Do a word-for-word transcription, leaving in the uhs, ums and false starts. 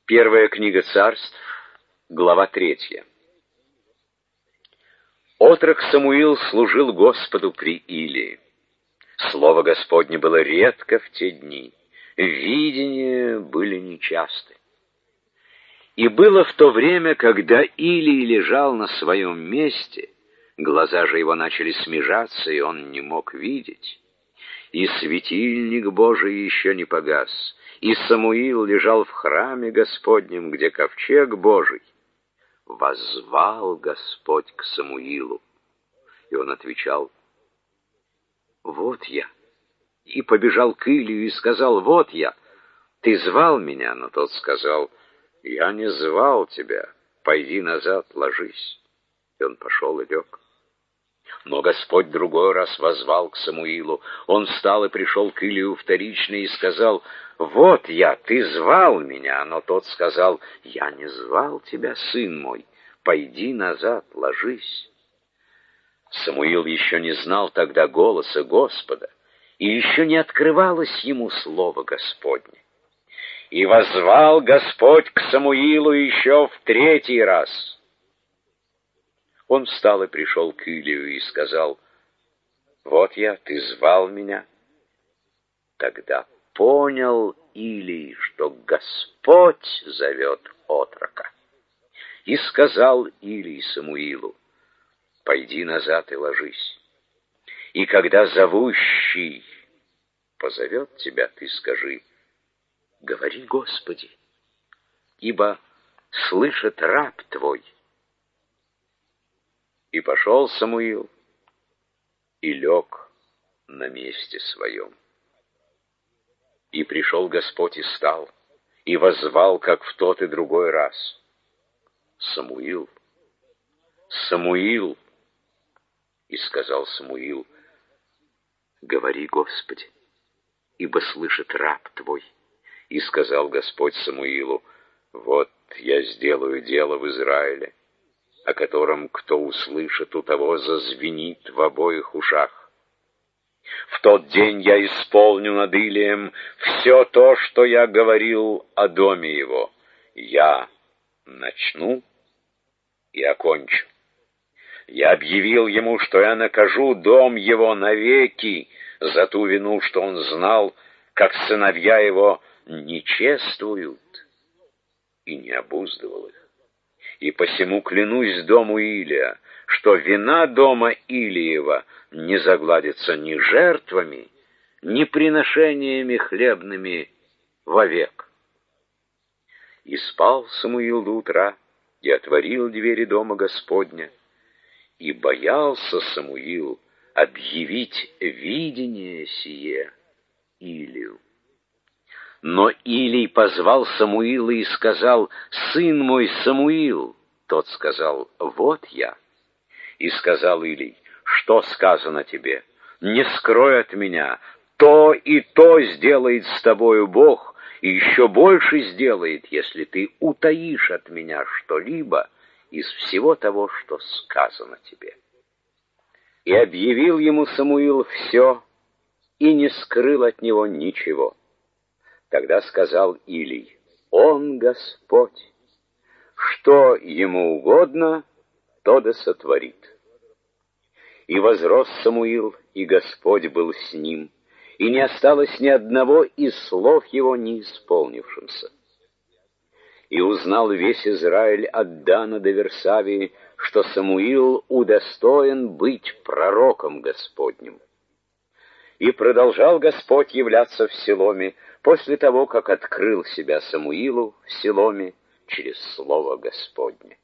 Первая книга Царств, глава третья. Отрок Самуил служил Господу при Илии. Слово Господне было редко в те дни, видения были нечасты. И было в то время, когда Илий лежал на своем месте, глаза же его начали смежаться, и он не мог видеть. И светильник Божий еще не погас, и Самуил лежал в храме Господнем, где ковчег Божий. Воззвал Господь к Самуилу, и он отвечал: «Вот я». И побежал к Илию и сказал: «Вот я, ты звал меня?» Но тот сказал: «Я не звал тебя, пойди назад, ложись». И он пошел и лег. Но Господь другой раз воззвал к Самуилу. Он встал и пришел к Илию вторично и сказал: «Вот я, ты звал меня?» Но тот сказал: «Я не звал тебя, сын мой, пойди назад, ложись». Самуил еще не знал тогда голоса Господа, и еще не открывалось ему слово Господне. И воззвал Господь к Самуилу еще в третий раз. Он встал и пришел к Илию и сказал: «Вот я, ты звал меня». Тогда понял Илий, что Господь зовет отрока. И сказал Илий Самуилу: «Пойди назад и ложись. И когда зовущий позовет тебя, ты скажи: говори, Господи, ибо слышит раб твой». И пошел Самуил и лег на месте своем. И пришел Господь и стал, и воззвал, как в тот и другой раз: «Самуил, Самуил!» И сказал Самуил: «Говори, Господи, ибо слышит раб твой». И сказал Господь Самуилу: «Вот я сделаю дело в Израиле, о котором кто услышит, у того зазвенит в обоих ушах. В тот день я исполню над Илием все то, что я говорил о доме его. Я начну и окончу. Я объявил ему, что я накажу дом его навеки за ту вину, что он знал, как сыновья его не чествуют, и не обуздывал их. И посему клянусь дому Илия, что вина дома Илиева не загладится ни жертвами, ни приношениями хлебными вовек». И спал Самуил до утра, и отворил двери дома Господня, и боялся Самуил объявить видение сие Илию. Но Илий позвал Самуила и сказал: «Сын мой Самуил». Тот сказал: «Вот я». И сказал Илий: «Что сказано тебе? Не скрой от меня. То и то сделает с тобою Бог, и еще больше сделает, если ты утаишь от меня что-либо из всего того, что сказано тебе». И объявил ему Самуил все, и не скрыл от него ничего. Тогда сказал Илий: «Он Господь, что ему угодно, то да сотворит». И возрос Самуил, и Господь был с ним, и не осталось ни одного из слов его не исполнившимся. И узнал весь Израиль от Дана до Версавии, что Самуил удостоен быть пророком Господним. И продолжал Господь являться в Силоме после того, как открыл себя Самуилу в Силоме через слово Господне.